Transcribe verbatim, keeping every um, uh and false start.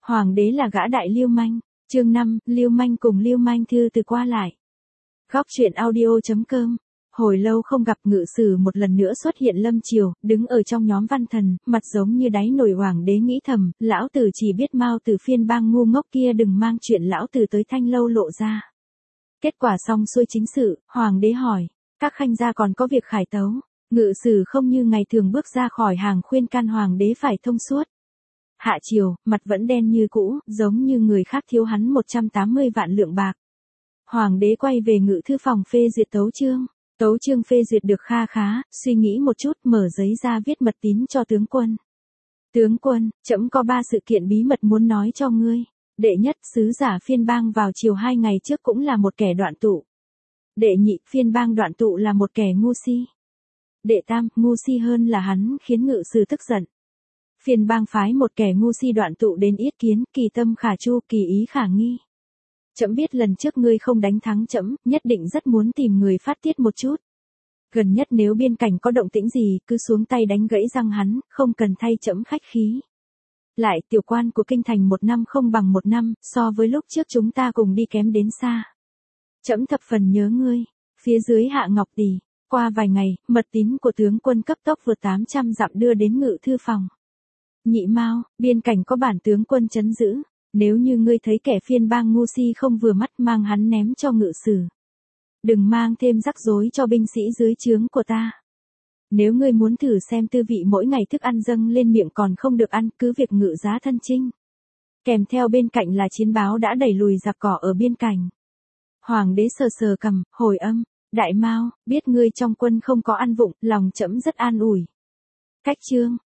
Hoàng đế là gã đại lưu manh. Chương năm, lưu manh cùng lưu manh thư từ qua lại. Góc truyện audio.com. Hồi lâu không gặp, Ngự Sử một lần nữa xuất hiện lâm triều, đứng ở trong nhóm văn thần, mặt giống như đáy nồi. Hoàng đế nghĩ thầm, lão tử chỉ biết Mao Tử phiên bang ngu ngốc kia đừng mang chuyện lão tử tới Thanh Lâu lộ ra. Kết quả xong xuôi chính sự, hoàng đế hỏi, các khanh gia còn có việc khải tấu. Ngự Sử không như ngày thường bước ra khỏi hàng khuyên can hoàng đế phải thông suốt. Hạ triều, mặt vẫn đen như cũ, giống như người khác thiếu hắn một trăm tám mươi vạn lượng bạc. Hoàng đế quay về ngự thư phòng phê duyệt tấu chương. Tấu chương phê duyệt được kha khá, suy nghĩ một chút, mở giấy ra viết mật tín cho tướng quân. Tướng quân, trẫm có ba sự kiện bí mật muốn nói cho ngươi. Đệ nhất, sứ giả phiên bang vào chiều hai ngày trước cũng là một kẻ đoạn tụ. Đệ nhị, phiên bang đoạn tụ là một kẻ ngu si. Đệ tam, ngu si hơn là hắn khiến Ngự Sử tức giận. Phiên bang phái một kẻ ngu si đoạn tụ đến yết kiến, kỳ tâm khả chu, kỳ ý khả nghi. Trẫm biết lần trước ngươi không đánh thắng trẫm, nhất định rất muốn tìm người phát tiết một chút. Gần nhất nếu biên cảnh có động tĩnh gì, cứ xuống tay đánh gãy răng hắn, không cần thay trẫm khách khí. Lại, tiểu quan của kinh thành một năm không bằng một năm, so với lúc trước chúng ta cùng đi kém đến xa. Trẫm thập phần nhớ ngươi. Phía dưới Hạ Ngọc Tỷ. Qua vài ngày, mật tín của tướng quân cấp tốc vượt tám trăm dặm đưa đến ngự thư phòng. Nhị Mao, biên cảnh có bản tướng quân trấn giữ. Nếu như ngươi thấy kẻ phiên bang ngu si không vừa mắt, mang hắn ném cho Ngự Sử. Đừng mang thêm rắc rối cho binh sĩ dưới trướng của ta. Nếu ngươi muốn thử xem tư vị mỗi ngày thức ăn dâng lên miệng còn không được ăn, cứ việc ngự giá thân chinh. Kèm theo bên cạnh là chiến báo đã đẩy lùi giặc cỏ ở biên cảnh. Hoàng đế sờ sờ cằm, hồi âm, Đại Mao, biết ngươi trong quân không có ăn vụng, lòng trẫm rất an ủi. Cách chương,